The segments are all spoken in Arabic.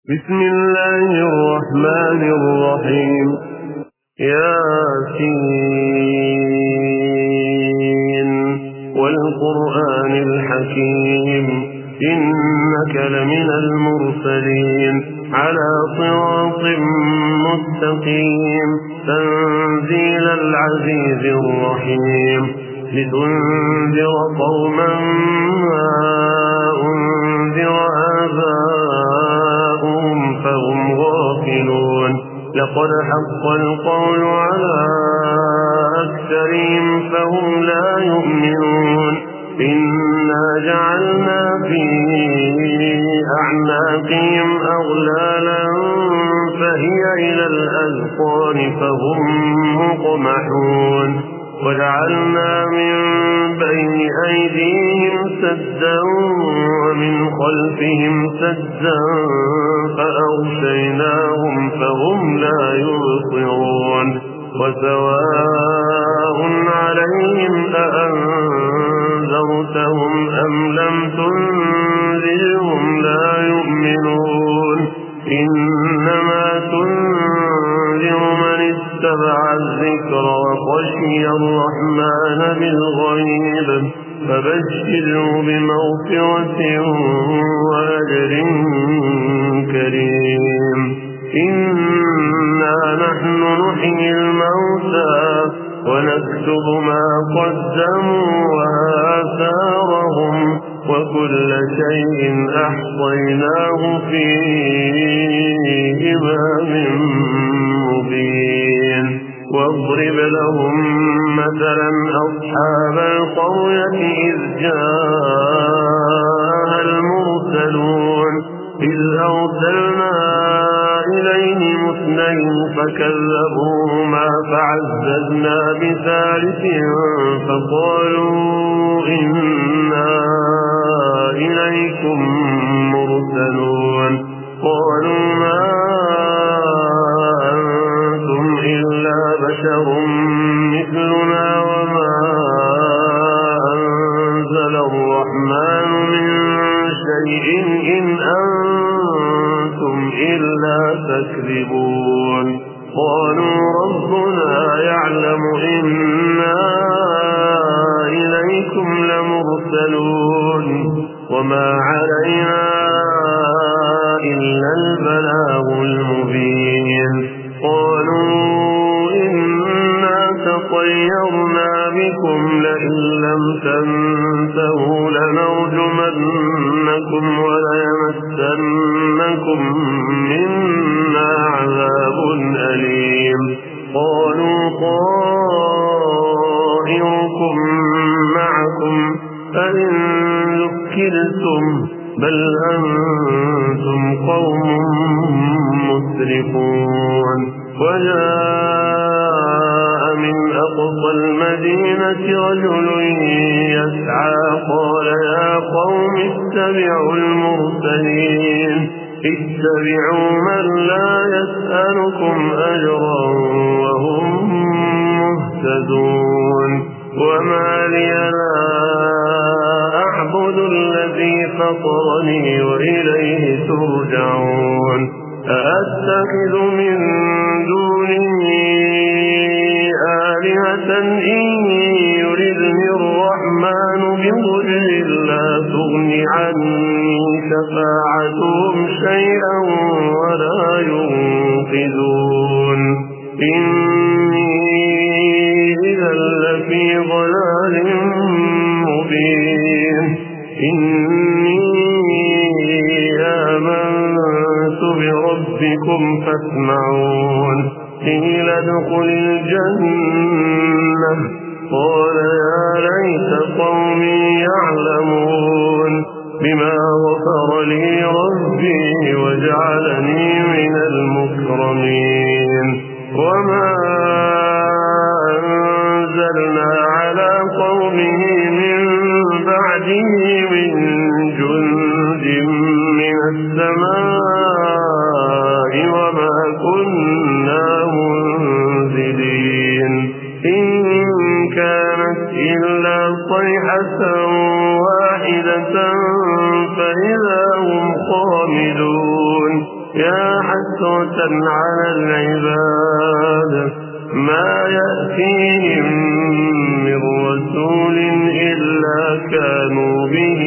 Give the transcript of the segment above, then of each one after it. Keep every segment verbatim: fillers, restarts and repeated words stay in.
بسم الله الرحمن الرحيم. ياسين والقرآن الحكيم إنك لمن المرسلين على صراط مستقيم تنزيل العزيز الرحيم لتنذر قوما ما أنذر آباؤهم فهم غافلون لقد حق القول على أكثرهم فهم لا يؤمنون إنا جعلنا في أعناقهم أغلالا فهي إلى الأذقان فهم مقمحون وجعلنا من بين أيديهم سدا ومن خلفهم سدا فأغشيناهم فهم لا يبصرون وسواء عليهم أأنذرتهم أم لم تنذرهم لا يؤمنون إنما تنذر من اتبع الذكر وخشي الرحمن بالغيب فبشره بمغفرة وأجر كريم. إنا نحن نحيي الموتى ونكتب ما قدموا وآثارهم وكل شيء أحصيناه في إمام مبين. واضرب لهم مثلا أصحاب القرية إذ جاءها المرسلون إذ أرسلنا إليهم اثنين فكذبوهما فعززنا بثالث فقالوا إنا إليكم مرسلون قالوا ما أنتم إلا بشر مثلنا وما أنزل الرحمن من شيء إن أنتم إلا تكذبون. قالوا ربنا يعلم إنا إليكم لمرسلون وما علينا إلا البلاغ المبين. قالوا إنا تطيرنا بكم لئن لم تنتهوا لنرجمنكم وليمسنكم منا عذاب أليم. قالوا طائركم معكم أئن ذكرتم بل أنتم قوم مسرفون. وجاء من أقصى المدينة رجل يسعى قال يا قوم اتبعوا المرسلين اتبعوا من لا يسألكم أجرا وهم مهتدون. وما لي لا أعبد الذي فطرني وإليه ترجعون. أأتخذ من دونه آلهة إن يردني الرحمن بضر لا تغن عني شفاعتهم شيئا ولا ينقذون. إني إذا لفي ضلال مبين. إني آمنت بربكم فاسمعون. قيل ادخل الجنة قال يا ليت قومي يعلمون بما غفر لي ربي وجعلني من المكرمين. وما أنزلنا على قومه من بعده من جند من السماء وما كنا منزلين. إن كانت إلا صيحة واحدة فإذا هم خامدون. يا حسرة على العباد ما يأتيهم من رسول إلا كانوا به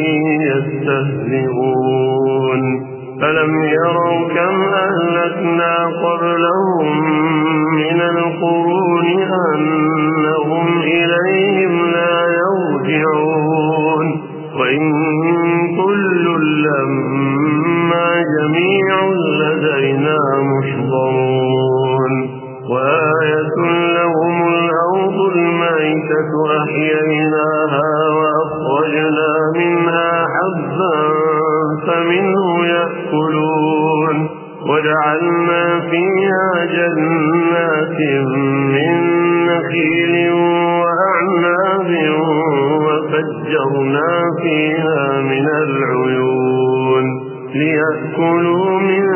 يستهزئون ألم يروا كم أهلكنا قبلهم من القرون أنهم إليهم لا يرجعون وإن كل لما جميع لدينا محضرون وآية لهم الأرض الميتة أحييناها وأخرجنا منها حبا فمنه يأكلون وجعلنا فيها جنات من نخيل وأعناب وفجرنا فيها من العيون ليأكلوا من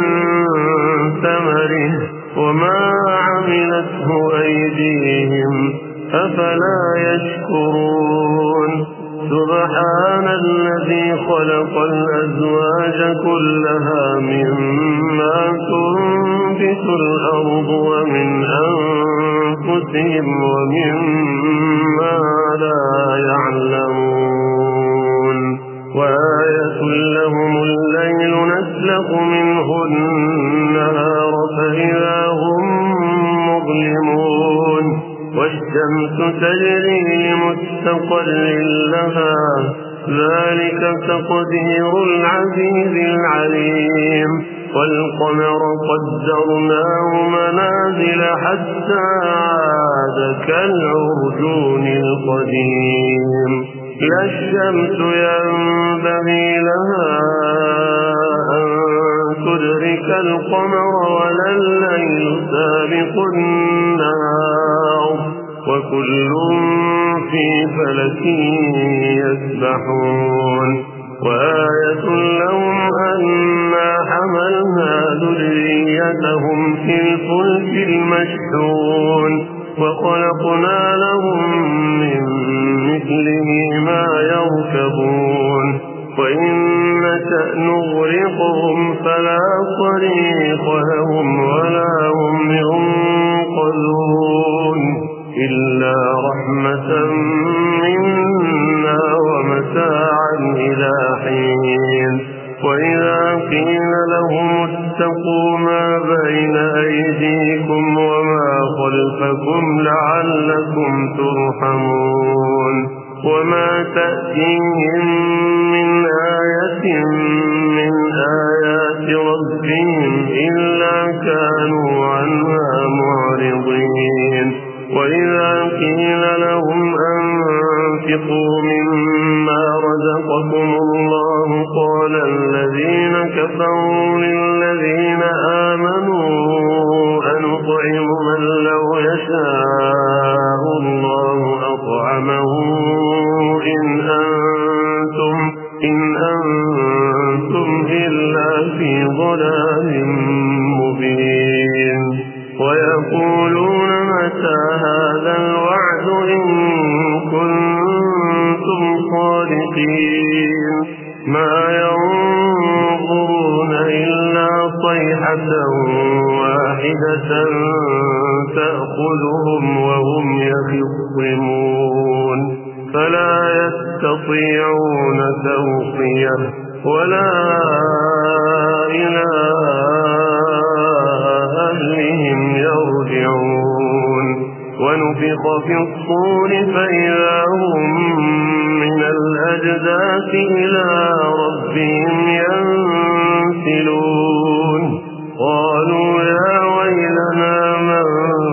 ثمره وما عملته أيديهم أفلا يشكرون سبحان الذي خلق الأزواج كلها مما تنبت الأرض ومن أنفسهم ومما لا يعلمون وآية لهم الليل نسلخ منه النهار فإذا هم مظلمون والشمس تجري لمستقر لها ذلك تقدير العزيز العليم والقمر قدرناه منازل حتى عاد كالعرجون القديم لا الشمس ينبغي لها أن تدرك القمر ولا الليل سابق النهار وكل في فلك يسبحون وآية لهم أنا حملنا ذريتهم في الفلك المشحون وخلقنا لهم من مثله ما يركبون وإن نشأ نغرقهم فلا صريخ لهم ولا هم ينقذون إلا رحمة منا ومتاعا إلى حين وإذا قيل لهم اتقوا ما بين أيديكم وما خلفكم لعلكم ترحمون وما تأتيهم من آية من آيات ربهم إلا كانوا عنها معرضين وإذا قيل لهم أنفقوا مما رزقكم الله قال الذين كفروا للذين آمنوا أنطعم من لو يشاء الله أطعمه إن أنتم, إن أنتم إلا في ضلال مبين ويقولون متى هذا الوعد إن كنتم صادقين ما ينظرون إلا صيحة واحدة تأخذهم وهم يخصمون فلا يستطيعون توصية ولا إلى أهلهم يرجعون ونفخ في الصور فإذا هم من الأجداث إلى ربهم ينسلون قالوا يا ويلنا من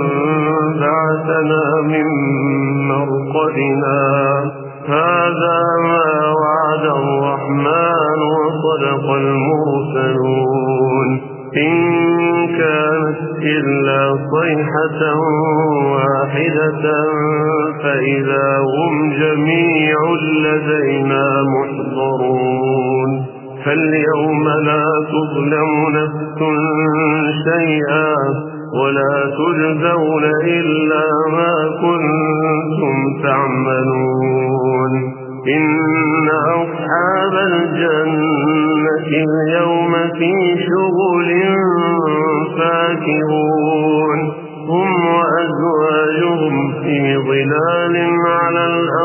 بعثنا من مرقدنا هذا ما وعد الرحمن وصدق المرسلون إن كانت إلا صيحة واحدة فإذا هم جميع لدينا محضرون فاليوم لا تظلم نفس شيئا ولا تجزون إلا ما كنتم تعملون إن أصحاب الجنة اليوم في شغل فاكهون هم وأزواجهم في ظلال على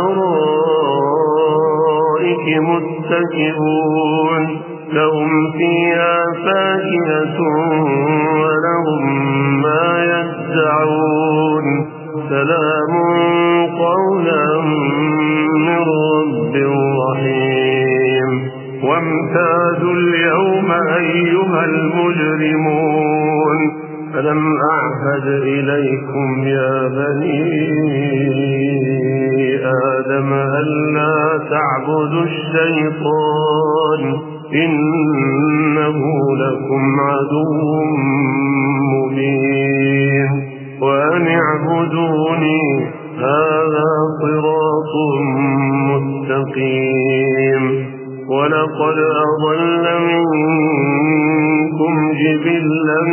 الأرائك متكئون لهم فيها فاكهة ولهم ما يدعون سلام قولا من رب رحيم وامتازوا اليوم أيها المجرمون ألم أعهد إليكم يا بني آدم ألا تعبدوا الشيطان إنه لكم عدو مبين وأن اعبدوني هذا صراط مستقيم ولقد أضل منكم جبلا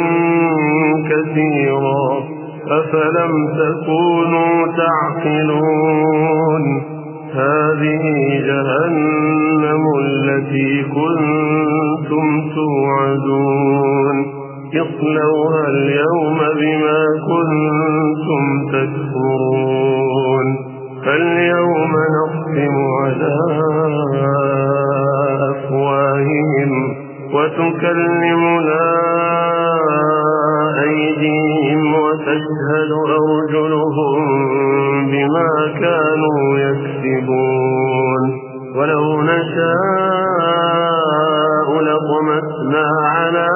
كثيرا أفلم تكونوا تعقلون هذه جهنم التي كنتم توعدون اصلوها اليوم بما كنتم تكفرون فاليوم نختم على أفواههم وتكلمنا أيديهم وتشهد أرجلهم بما كانوا يكسبون ولو نشاء لطمسنا على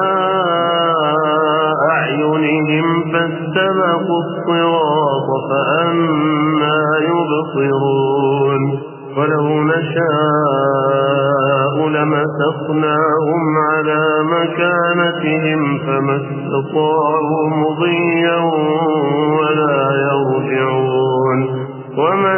أعينهم فاستبقوا الصراط فأنى يبصرون ولو نشاء لمسخناهم على مكانتهم فما استطاعوا مضيا ولا يرجعون ومن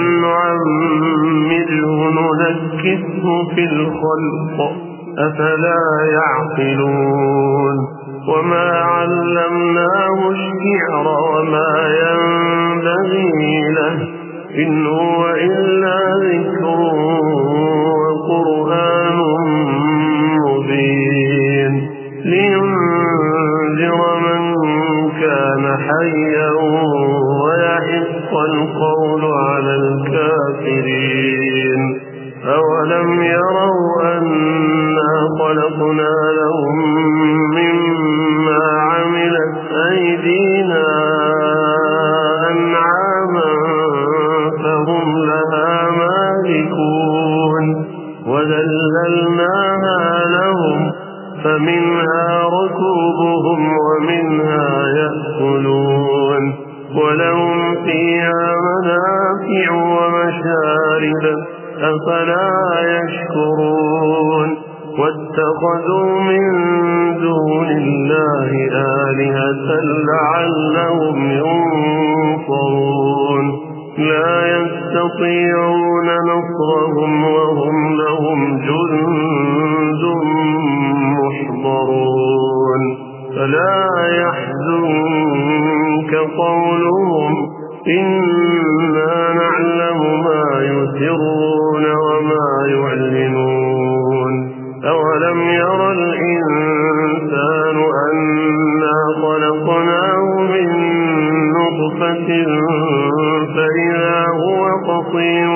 نعمره ننكسه في الخلق أفلا يعقلون وما علمناه الشعر وما ينبغي له إن هو إلا ذكر وقرآن مبين لينذر من كان حيا ويحق القول على الكافرين أولم يروا أنا خلقنا لهم مما عملت أيدينا أنعاما فهم لها مالكون وذللناها لهم فمنها ركوبهم ومنها يأكلون ولهم فيها منافع ومشارب أفلا يشكرون واتخذوا من دون الله آلهة لعلهم ينصرون لا يستطيعون نصرهم وهم لهم جند محضرون فلا يحزنك قولهم إنا نعلم ما يسرون وما يعلنون أولم ير الإنسان أنا خلقناه من نطفة فإذا هو خصيم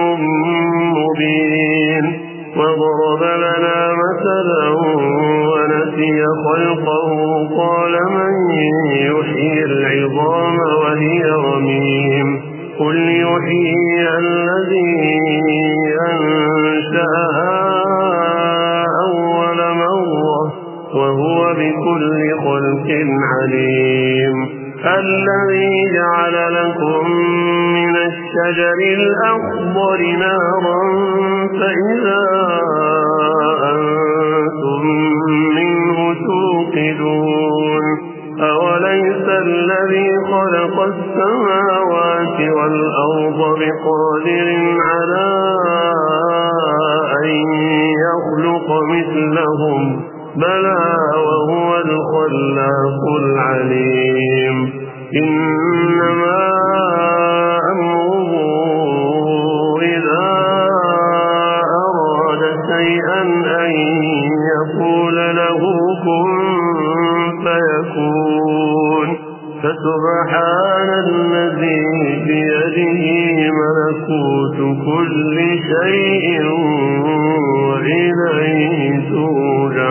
مبين وضرب لنا مثلا ونسي خلقه قال من يحيي العظام وهي رميم قل يحيي الذي أنشأها أول مرة وهو بكل خلق عليم الذي جعل لكم من الشجر الأخضر نارا فإذا أنتم منه توقدون أوليس الذي خلق السماوات والأرض بقادر على أن يخلق مثلهم بلى وهو الخلاق العليم إنما أمره إذا أراد شيئا أن يقول له كن فيكون فسبحان الذي بيده ملكوت كل شيء وإليه ترجعون.